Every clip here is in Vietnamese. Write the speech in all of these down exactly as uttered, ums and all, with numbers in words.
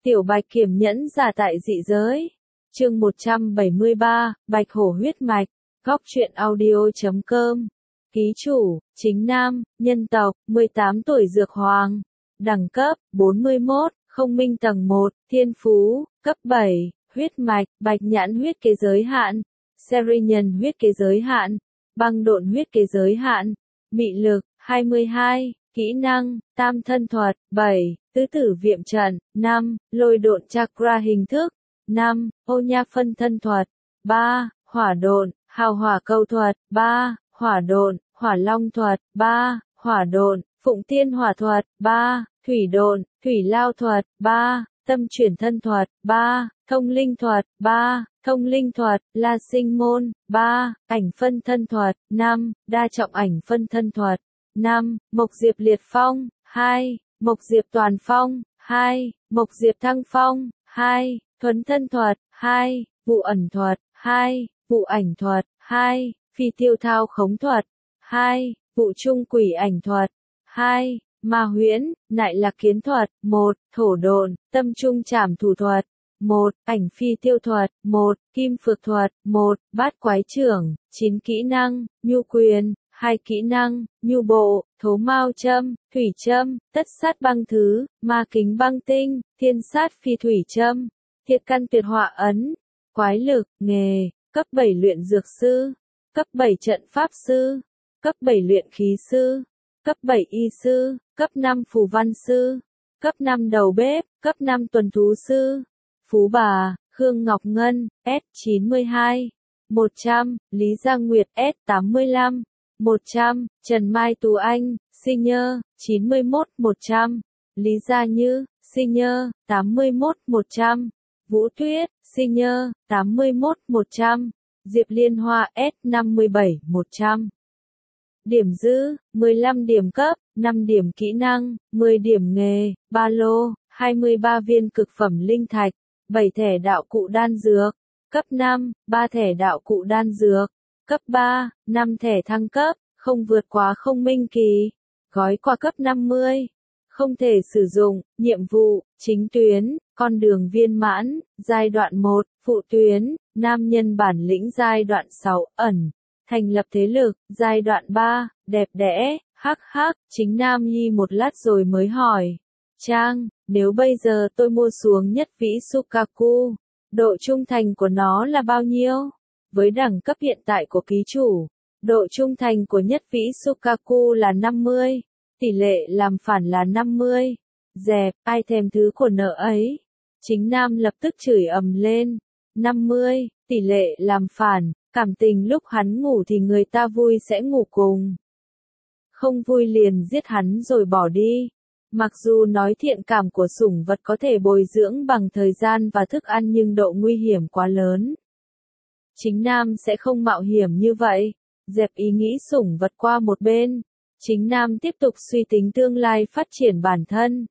Tiểu Bạch Kiểm nhẫn giả tại dị giới. Chương một trăm bảy mươi ba, Bạch Hổ huyết mạch. Góc truyện audio chấm com. Ký chủ, chính nam, nhân tộc, mười tám tuổi dược hoàng. Đẳng cấp, bốn mươi mốt, không minh tầng một, thiên phú, cấp bảy, huyết mạch, bạch nhãn huyết kế giới hạn, seri nhân huyết kế giới hạn, băng độn huyết kế giới hạn, mị lực, hai mươi hai, kỹ năng, tam thân thuật, bảy, tứ tử việm trận, năm, lôi độn chakra hình thức, năm, ô nha phân thân thuật, ba, hỏa độn, hào hỏa câu thuật, ba, hỏa độn, hỏa long thuật, ba, hỏa độn, phụng tiên hỏa thuật, ba, thủy độn, thủy lao thuật, ba, tâm chuyển thân thuật, ba, thông linh thuật, ba, thông linh thuật, la sinh môn, ba, ảnh phân thân thuật, năm, đa trọng ảnh phân thân thuật, năm, mộc diệp liệt phong, hai, mộc diệp toàn phong, hai, mộc diệp thăng phong, hai, thuấn thân thuật, hai, vụ ẩn thuật, hai, vụ ảnh thuật, hai, phi tiêu thao khống thuật, hai, vụ trung quỷ ảnh thuật, hai, ma huyễn, nại lạc kiến thuật, một, thổ độn, tâm trung trảm thủ thuật, một, ảnh phi tiêu thuật, một, kim phược thuật, một, bát quái trưởng, chín kỹ năng, nhu quyền, hai kỹ năng, nhu bộ, thố mao châm, thủy châm, tất sát băng thứ, ma kính băng tinh, thiên sát phi thủy châm, thiệt căn tuyệt họa ấn, quái lực, nghề, cấp bảy luyện dược sư, cấp bảy trận pháp sư, cấp bảy luyện khí sư, cấp bảy y sư, cấp năm phù văn sư, cấp năm đầu bếp, cấp năm tuần thú sư, phú bà, Khương Ngọc Ngân, S chín mươi hai, một trăm, Lý Giang Nguyệt, S tám mươi lăm, một trăm, Trần Mai Tú Anh, Senior, chín mươi mốt, một trăm, Lý Gia Như, Senior, tám mươi mốt, một trăm, Vũ Tuyết, Senior, tám mươi mốt, một trăm, Diệp Liên Hoa, S năm mươi bảy, một trăm. Điểm dư, mười lăm điểm cấp, năm điểm kỹ năng, mười điểm nghề, ba lô, hai mươi ba viên cực phẩm linh thạch, bảy thẻ đạo cụ đan dược, cấp năm, ba thẻ đạo cụ đan dược, cấp ba, năm thẻ thăng cấp, không vượt quá không minh kỳ, gói quà cấp năm mươi, không thể sử dụng, nhiệm vụ, chính tuyến, con đường viên mãn, giai đoạn một, phụ tuyến, nam nhân bản lĩnh giai đoạn sáu, ẩn, thành lập thế lực, giai đoạn ba, đẹp đẽ, hắc hắc, chính nam nhi một lát rồi mới hỏi. Trang, nếu bây giờ tôi mua xuống nhất vĩ Sukaku, độ trung thành của nó là bao nhiêu? Với đẳng cấp hiện tại của ký chủ, độ trung thành của nhất vĩ Sukaku là năm mươi, tỷ lệ làm phản là năm mươi. Dẹp, ai thèm thứ của nợ ấy? Chính nam lập tức chửi ầm lên. năm mươi, tỷ lệ làm phản, cảm tình lúc hắn ngủ thì người ta vui sẽ ngủ cùng. Không vui liền giết hắn rồi bỏ đi. Mặc dù nói thiện cảm của sủng vật có thể bồi dưỡng bằng thời gian và thức ăn nhưng độ nguy hiểm quá lớn. Chính nam sẽ không mạo hiểm như vậy. Dẹp ý nghĩ sủng vật qua một bên. Chính nam tiếp tục suy tính tương lai phát triển bản thân.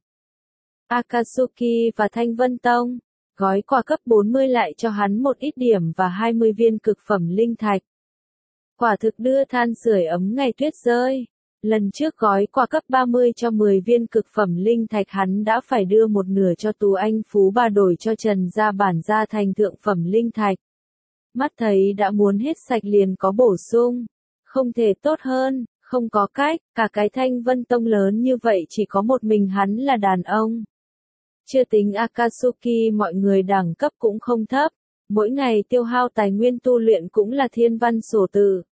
Akatsuki và Thanh Vân Tông. Gói quà cấp bốn mươi lại cho hắn một ít điểm và hai mươi viên cực phẩm linh thạch. Quả thực đưa than sưởi ấm ngày tuyết rơi. Lần trước gói quà cấp ba mươi cho mười viên cực phẩm linh thạch hắn đã phải đưa một nửa cho Tú Anh Phú Bà đổi cho Trần gia bản gia thành thượng phẩm linh thạch. Mắt thấy đã muốn hết sạch liền có bổ sung. Không thể tốt hơn, không có cách, cả cái Thanh Vân Tông lớn như vậy chỉ có một mình hắn là đàn ông. Chưa tính Akatsuki mọi người đẳng cấp cũng không thấp, mỗi ngày tiêu hao tài nguyên tu luyện cũng là thiên văn sổ tự.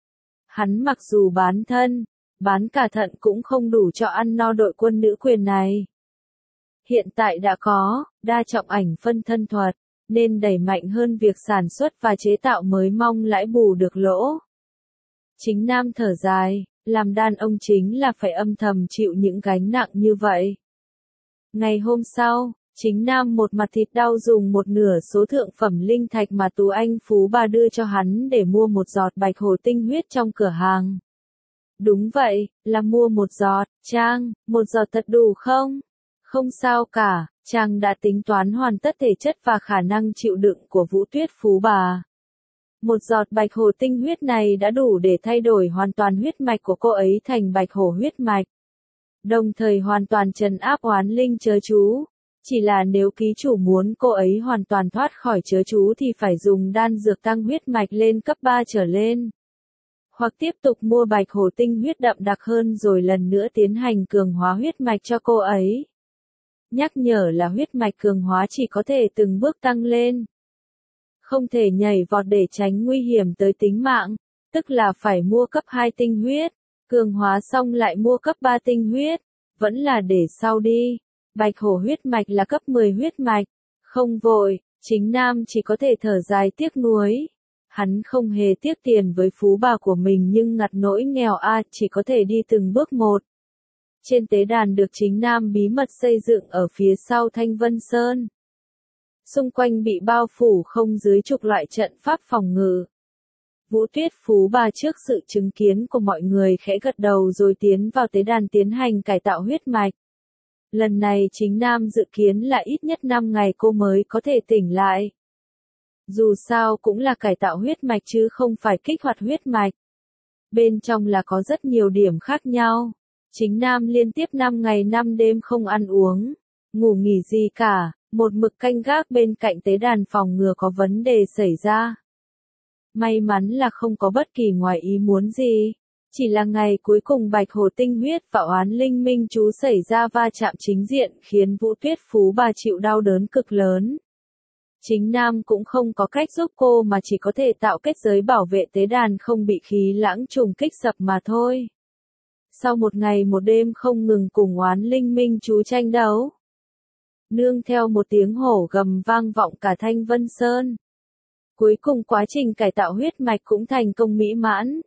Hắn mặc dù bán thân, bán cả thận cũng không đủ cho ăn no đội quân nữ quyền này. Hiện tại đã có, đa trọng ảnh phân thân thuật, nên đẩy mạnh hơn việc sản xuất và chế tạo mới mong lãi bù được lỗ. Chính nam thở dài, làm đàn ông chính là phải âm thầm chịu những gánh nặng như vậy. Ngày hôm sau, chính nam một mặt thịt đau dùng một nửa số thượng phẩm linh thạch mà Tú Anh Phú Bà đưa cho hắn để mua một giọt bạch hồ tinh huyết trong cửa hàng. Đúng vậy, là mua một giọt. Trang, một giọt thật đủ không? Không sao cả, Trang đã tính toán hoàn tất thể chất và khả năng chịu đựng của Vũ Tuyết Phú Bà. Một giọt bạch hồ tinh huyết này đã đủ để thay đổi hoàn toàn huyết mạch của cô ấy thành bạch hổ huyết mạch. Đồng thời hoàn toàn trấn áp oán linh chớ chú. Chỉ là nếu ký chủ muốn cô ấy hoàn toàn thoát khỏi chớ chú thì phải dùng đan dược tăng huyết mạch lên cấp ba trở lên. Hoặc tiếp tục mua bạch hổ tinh huyết đậm đặc hơn rồi lần nữa tiến hành cường hóa huyết mạch cho cô ấy. Nhắc nhở là huyết mạch cường hóa chỉ có thể từng bước tăng lên. Không thể nhảy vọt để tránh nguy hiểm tới tính mạng, tức là phải mua cấp hai tinh huyết, cường hóa xong lại mua cấp ba tinh huyết, vẫn là để sau đi. Bạch hổ huyết mạch là cấp mười huyết mạch, không vội, Chính Nam chỉ có thể thở dài tiếc nuối. Hắn không hề tiếc tiền với phú bà của mình nhưng ngặt nỗi nghèo a chỉ có thể đi từng bước một. Trên tế đàn được Chính Nam bí mật xây dựng ở phía sau Thanh Vân Sơn. Xung quanh bị bao phủ không dưới chục loại trận pháp phòng ngự. Vũ Tuyết phú bà trước sự chứng kiến của mọi người khẽ gật đầu rồi tiến vào tế đàn tiến hành cải tạo huyết mạch. Lần này Chính Nam dự kiến là ít nhất năm ngày cô mới có thể tỉnh lại. Dù sao cũng là cải tạo huyết mạch chứ không phải kích hoạt huyết mạch. Bên trong là có rất nhiều điểm khác nhau. Chính Nam liên tiếp năm ngày năm đêm không ăn uống, ngủ nghỉ gì cả, một mực canh gác bên cạnh tế đàn phòng ngừa có vấn đề xảy ra. May mắn là không có bất kỳ ngoài ý muốn gì. Chỉ là ngày cuối cùng bạch hổ tinh huyết và oán linh minh chú xảy ra va chạm chính diện khiến Vũ Tuyết phú bà chịu đau đớn cực lớn. Chính Nam cũng không có cách giúp cô mà chỉ có thể tạo kết giới bảo vệ tế đàn không bị khí lãng trùng kích sập mà thôi. Sau một ngày một đêm không ngừng cùng oán linh minh chú tranh đấu, nương theo một tiếng hổ gầm vang vọng cả Thanh Vân Sơn. Cuối cùng quá trình cải tạo huyết mạch cũng thành công mỹ mãn.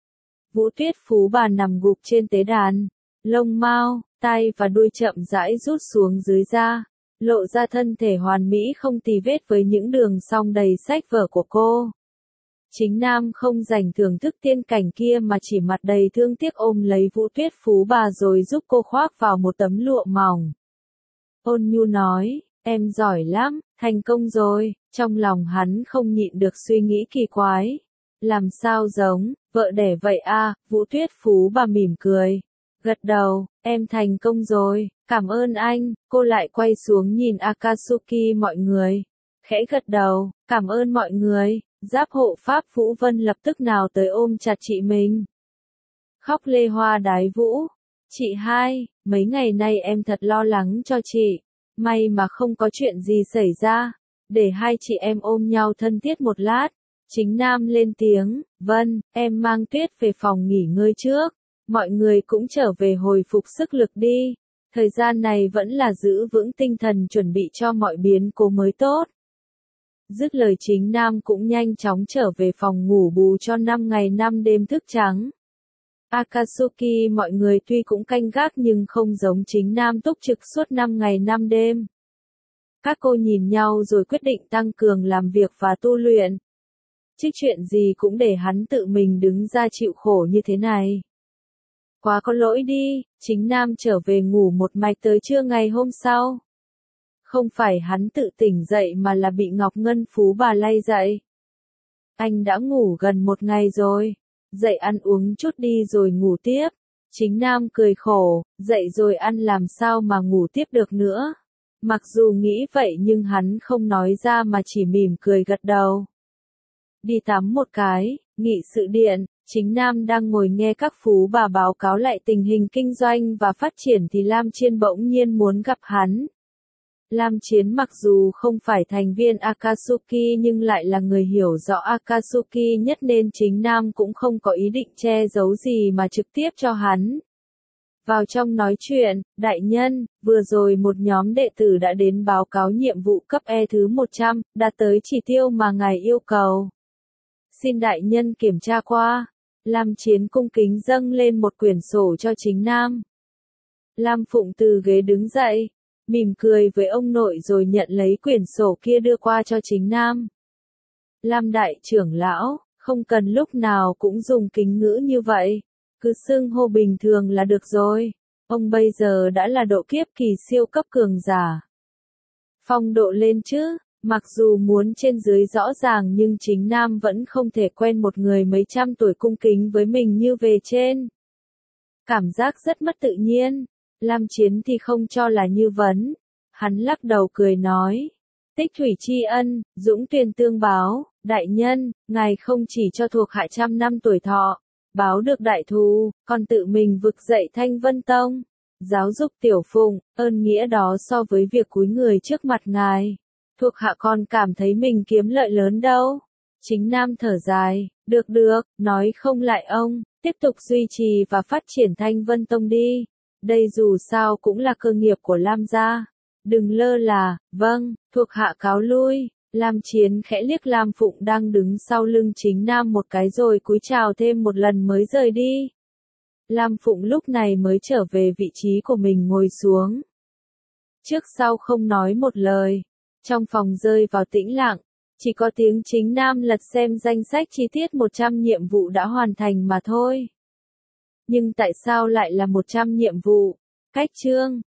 Vũ Tuyết phú bà nằm gục trên tế đàn, lông mao, tai và đuôi chậm rãi rút xuống dưới da, lộ ra thân thể hoàn mỹ không tì vết với những đường song đầy sách vở của cô. Chính Nam không dành thưởng thức tiên cảnh kia mà chỉ mặt đầy thương tiếc ôm lấy Vũ Tuyết phú bà rồi giúp cô khoác vào một tấm lụa mỏng. Ôn nhu nói, em giỏi lắm, thành công rồi, trong lòng hắn không nhịn được suy nghĩ kỳ quái. Làm sao giống, vợ đẻ vậy a? Vũ Tuyết phú bà mỉm cười. Gật đầu, em thành công rồi, cảm ơn anh, cô lại quay xuống nhìn Akatsuki mọi người. Khẽ gật đầu, cảm ơn mọi người, giáp hộ pháp Vũ Vân lập tức nào tới ôm chặt chị mình. Khóc lê hoa đái vũ. Chị hai, mấy ngày nay em thật lo lắng cho chị, may mà không có chuyện gì xảy ra, để hai chị em ôm nhau thân thiết một lát. Chính Nam lên tiếng, vâng, em mang Tuyết về phòng nghỉ ngơi trước, mọi người cũng trở về hồi phục sức lực đi, thời gian này vẫn là giữ vững tinh thần chuẩn bị cho mọi biến cố mới tốt. Dứt lời Chính Nam cũng nhanh chóng trở về phòng ngủ bù cho năm ngày năm đêm thức trắng. Akatsuki mọi người tuy cũng canh gác nhưng không giống Chính Nam túc trực suốt năm ngày năm đêm. Các cô nhìn nhau rồi quyết định tăng cường làm việc và tu luyện. Chứ chuyện gì cũng để hắn tự mình đứng ra chịu khổ như thế này. Quá có lỗi đi, Chính Nam trở về ngủ một mạch tới trưa ngày hôm sau. Không phải hắn tự tỉnh dậy mà là bị Ngọc Ngân phú bà lay dậy. Anh đã ngủ gần một ngày rồi, dậy ăn uống chút đi rồi ngủ tiếp. Chính Nam cười khổ, dậy rồi ăn làm sao mà ngủ tiếp được nữa. Mặc dù nghĩ vậy nhưng hắn không nói ra mà chỉ mỉm cười gật đầu. Đi tắm một cái, nghị sự điện, Chính Nam đang ngồi nghe các phú bà báo cáo lại tình hình kinh doanh và phát triển thì Lam Chiên bỗng nhiên muốn gặp hắn. Lam Chiến mặc dù không phải thành viên Akatsuki nhưng lại là người hiểu rõ Akatsuki nhất nên Chính Nam cũng không có ý định che giấu gì mà trực tiếp cho hắn. Vào trong nói chuyện, đại nhân, vừa rồi một nhóm đệ tử đã đến báo cáo nhiệm vụ cấp E thứ một trăm, đạt tới chỉ tiêu mà ngài yêu cầu. Xin đại nhân kiểm tra qua. Lam Chiến cung kính dâng lên một quyển sổ cho Chính Nam. Lam Phụng từ ghế đứng dậy, mỉm cười với ông nội rồi nhận lấy quyển sổ kia đưa qua cho Chính Nam. Lam đại trưởng lão, không cần lúc nào cũng dùng kính ngữ như vậy, cứ xưng hô bình thường là được rồi. Ông bây giờ đã là độ kiếp kỳ siêu cấp cường giả. Phong độ lên chứ, mặc dù muốn trên dưới rõ ràng nhưng Chính Nam vẫn không thể quen một người mấy trăm tuổi cung kính với mình như về trên. Cảm giác rất mất tự nhiên. Lam Chiến thì không cho là như vấn. Hắn lắc đầu cười nói. Tích thủy tri ân, dũng tuyên tương báo, đại nhân, ngài không chỉ cho thuộc hạ trăm năm tuổi thọ, báo được đại thù, còn tự mình vực dậy Thanh Vân Tông, giáo dục tiểu phụng, ơn nghĩa đó so với việc cúi người trước mặt ngài, thuộc hạ còn cảm thấy mình kiếm lợi lớn đâu. Chính Nam thở dài, được được, nói không lại ông, tiếp tục duy trì và phát triển Thanh Vân Tông đi, đây dù sao cũng là cơ nghiệp của Lam gia. Đừng lơ là, vâng, thuộc hạ cáo lui. Lam Chiến khẽ liếc Lam Phụng đang đứng sau lưng Chính Nam một cái rồi cúi chào thêm một lần mới rời đi. Lam Phụng lúc này mới trở về vị trí của mình ngồi xuống. Trước sau không nói một lời, trong phòng rơi vào tĩnh lặng, chỉ có tiếng Chính Nam lật xem danh sách chi tiết một trăm nhiệm vụ đã hoàn thành mà thôi. Nhưng tại sao lại là một trăm nhiệm vụ? Cách chương